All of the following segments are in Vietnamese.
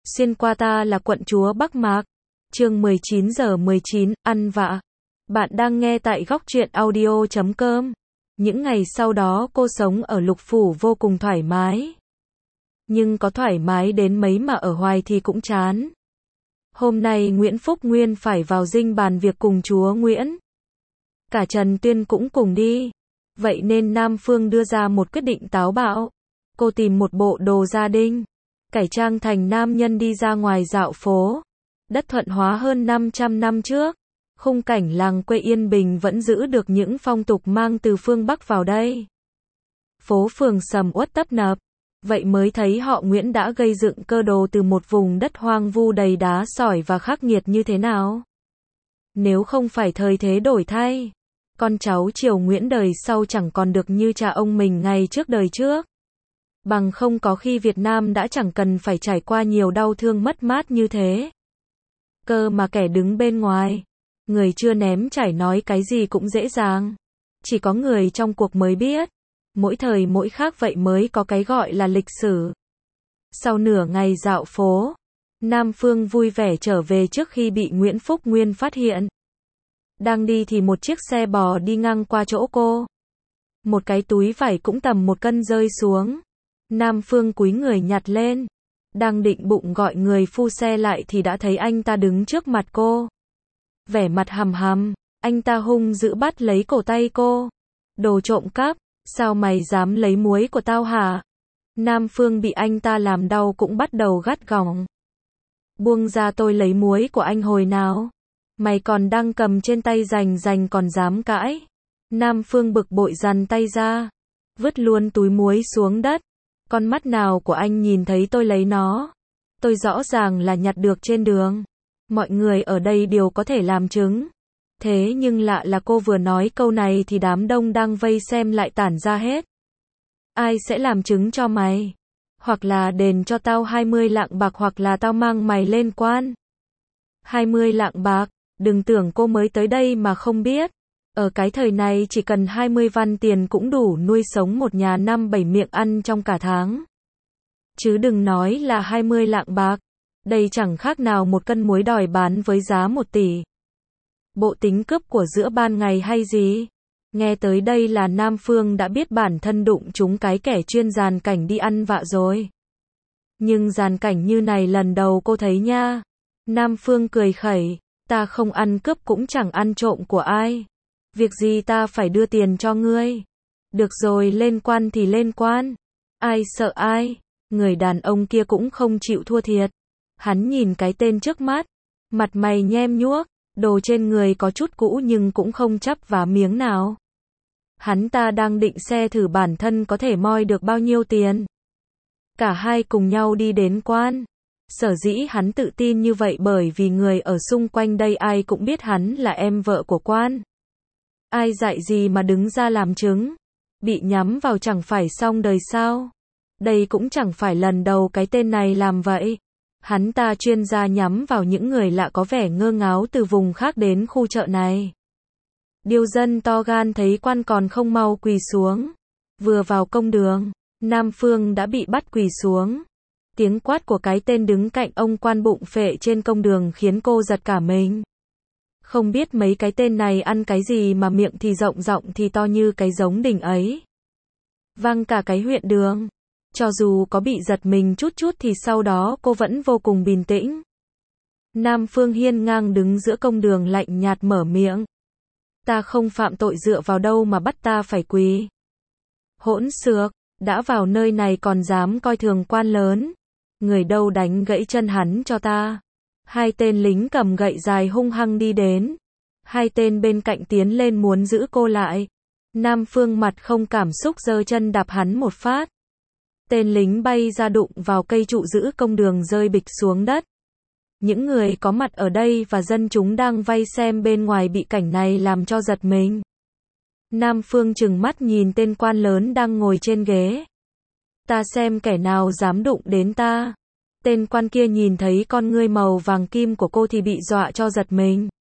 Xuyên qua ta là quận chúa Bắc Mạc. Chương 19:19, ăn vạ. Bạn đang nghe tại góc truyện audio.com. Những ngày sau đó cô sống ở Lục Phủ vô cùng thoải mái. Nhưng có thoải mái đến mấy mà ở hoài thì cũng chán. Hôm nay Nguyễn Phúc Nguyên phải vào dinh bàn việc cùng chúa Nguyễn. Cả Trần Tuyên cũng cùng đi. Vậy nên Nam Phương đưa ra một quyết định táo bạo. Cô tìm một bộ đồ gia đình, cải trang thành nam nhân đi ra ngoài dạo phố. Đất Thuận Hóa hơn 500 năm trước, khung cảnh làng quê yên bình vẫn giữ được những phong tục mang từ phương Bắc vào đây. Phố phường sầm uất tấp nập, vậy mới thấy họ Nguyễn đã gây dựng cơ đồ từ một vùng đất hoang vu đầy đá sỏi và khắc nghiệt như thế nào. Nếu không phải thời thế đổi thay, con cháu Triều Nguyễn đời sau chẳng còn được như cha ông mình ngày trước đời trước. Bằng không có khi Việt Nam đã chẳng cần phải trải qua nhiều đau thương mất mát như thế. Cơ mà kẻ đứng bên ngoài, người chưa nếm trải nói cái gì cũng dễ dàng. Chỉ có người trong cuộc mới biết. Mỗi thời mỗi khác vậy mới có cái gọi là lịch sử. Sau nửa ngày dạo phố, Nam Phương vui vẻ trở về trước khi bị Nguyễn Phúc Nguyên phát hiện. Đang đi thì một chiếc xe bò đi ngang qua chỗ cô. Một cái túi vải cũng tầm 1 cân rơi xuống. Nam Phương cúi người nhặt lên. Đang định bụng gọi người phu xe lại thì đã thấy anh ta đứng trước mặt cô. Vẻ mặt hầm hầm, anh ta hung dữ bắt lấy cổ tay cô. Đồ trộm cắp, sao mày dám lấy muối của tao hả? Nam Phương bị anh ta làm đau cũng bắt đầu gắt gỏng. Buông ra, tôi lấy muối của anh hồi nào? Mày còn đang cầm trên tay rành còn dám cãi. Nam Phương bực bội giằng tay ra, vứt luôn túi muối xuống đất. Con mắt nào của anh nhìn thấy tôi lấy nó? Tôi rõ ràng là nhặt được trên đường. Mọi người ở đây đều có thể làm chứng. Thế nhưng lạ là cô vừa nói câu này thì đám đông đang vây xem lại tản ra hết. Ai sẽ làm chứng cho mày? Hoặc là đền cho tao 20 lạng bạc hoặc là tao mang mày lên quan. 20 lạng bạc? Đừng tưởng cô mới tới đây mà không biết. Ở cái thời này chỉ cần 20 văn tiền cũng đủ nuôi sống một nhà 5-7 miệng ăn trong cả tháng. Chứ đừng nói là 20 lạng bạc. Đây chẳng khác nào 1 cân muối đòi bán với giá 1 tỷ. Bộ tính cướp của giữa ban ngày hay gì? Nghe tới đây là Nam Phương đã biết bản thân đụng trúng cái kẻ chuyên dàn cảnh đi ăn vạ rồi. Nhưng dàn cảnh như này lần đầu cô thấy nha. Nam Phương cười khẩy, ta không ăn cướp cũng chẳng ăn trộm của ai. Việc gì ta phải đưa tiền cho ngươi? Được rồi, lên quan thì lên quan. Ai sợ ai? Người đàn ông kia cũng không chịu thua thiệt. Hắn nhìn cái tên trước mắt, mặt mày nhem nhuốc, đồ trên người có chút cũ nhưng cũng không chắp vá miếng nào. Hắn ta đang định xe thử bản thân có thể moi được bao nhiêu tiền. Cả hai cùng nhau đi đến quan. Sở dĩ hắn tự tin như vậy bởi vì người ở xung quanh đây ai cũng biết hắn là em vợ của quan. Ai dạy gì mà đứng ra làm chứng? Bị nhắm vào chẳng phải xong đời sao? Đây cũng chẳng phải lần đầu cái tên này làm vậy. Hắn ta chuyên gia nhắm vào những người lạ có vẻ ngơ ngáo từ vùng khác đến khu chợ này. Điêu dân to gan thấy quan còn không mau quỳ xuống. Vừa vào công đường, Nam Phương đã bị bắt quỳ xuống. Tiếng quát của cái tên đứng cạnh ông quan bụng phệ trên công đường khiến cô giật cả mình. Không biết mấy cái tên này ăn cái gì mà miệng thì rộng thì to như cái giống đỉnh ấy. Vang cả cái huyện đường. Cho dù có bị giật mình chút thì sau đó cô vẫn vô cùng bình tĩnh. Nam Phương hiên ngang đứng giữa công đường lạnh nhạt mở miệng. Ta không phạm tội, dựa vào đâu mà bắt ta phải quỳ? Hỗn xược, đã vào nơi này còn dám coi thường quan lớn. Người đâu đánh gãy chân hắn cho ta. Hai tên lính cầm gậy dài hung hăng đi đến. Hai tên bên cạnh tiến lên muốn giữ cô lại. Nam Phương mặt không cảm xúc giơ chân đạp hắn một phát. Tên lính bay ra đụng vào cây trụ giữ công đường rơi bịch xuống đất. Những người có mặt ở đây và dân chúng đang vây xem bên ngoài bị cảnh này làm cho giật mình. Nam Phương trừng mắt nhìn tên quan lớn đang ngồi trên ghế. Ta xem kẻ nào dám đụng đến ta. Tên quan kia nhìn thấy con ngươi màu vàng kim của cô thì bị dọa cho giật mình.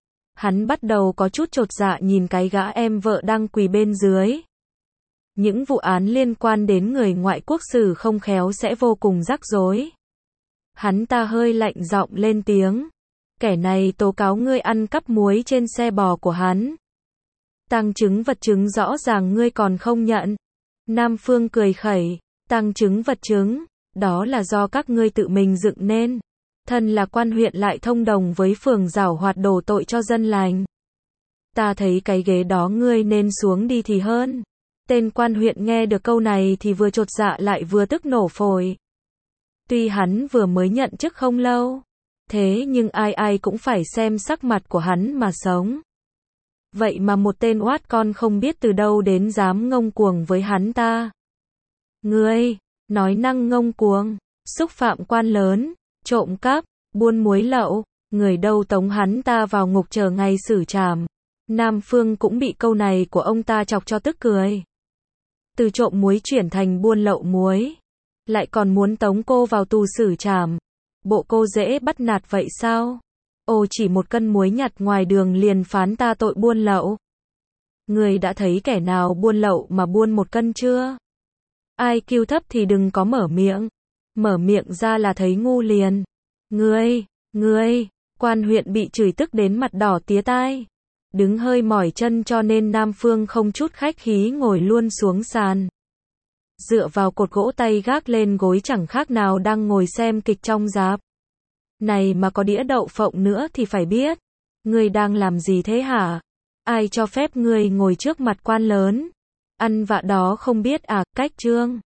Hắn bắt đầu có chút chột dạ nhìn cái gã em vợ đang quỳ bên dưới. Những vụ án liên quan đến người ngoại quốc xử không khéo sẽ vô cùng rắc rối. Hắn ta hơi lạnh giọng lên tiếng. Kẻ này tố cáo ngươi ăn cắp muối trên xe bò của hắn. Tang chứng vật chứng rõ ràng ngươi còn không nhận. Nam Phương cười khẩy. Tang chứng vật chứng, đó là do các ngươi tự mình dựng nên. Thân là quan huyện lại thông đồng với phường giảo hoạt đổ tội cho dân lành. Ta thấy cái ghế đó ngươi nên xuống đi thì hơn. Tên quan huyện nghe được câu này thì vừa chột dạ lại vừa tức nổ phổi. Tuy hắn vừa mới nhận chức không lâu, thế nhưng ai ai cũng phải xem sắc mặt của hắn mà sống. Vậy mà một tên oát con không biết từ đâu đến dám ngông cuồng với hắn ta. Ngươi, nói năng ngông cuồng, xúc phạm quan lớn, trộm cắp, buôn muối lậu, người đâu tống hắn ta vào ngục chờ ngày xử trảm. Nam Phương cũng bị câu này của ông ta chọc cho tức cười. Từ trộm muối chuyển thành buôn lậu muối, lại còn muốn tống cô vào tù xử trảm. Bộ cô dễ bắt nạt vậy sao? Ồ, chỉ một cân muối nhặt ngoài đường liền phán ta tội buôn lậu. Người đã thấy kẻ nào buôn lậu mà buôn 1 cân chưa? Ai IQ thấp thì đừng có mở miệng. Mở miệng ra là thấy ngu liền. Ngươi, quan huyện bị chửi tức đến mặt đỏ tía tai. Đứng hơi mỏi chân cho nên Nam Phương không chút khách khí ngồi luôn xuống sàn. Dựa vào cột gỗ tay gác lên gối chẳng khác nào đang ngồi xem kịch trong rạp. Này mà có đĩa đậu phộng nữa thì phải biết. Ngươi đang làm gì thế hả? Ai cho phép ngươi ngồi trước mặt quan lớn? Ăn vạ đó không biết à, cách trương.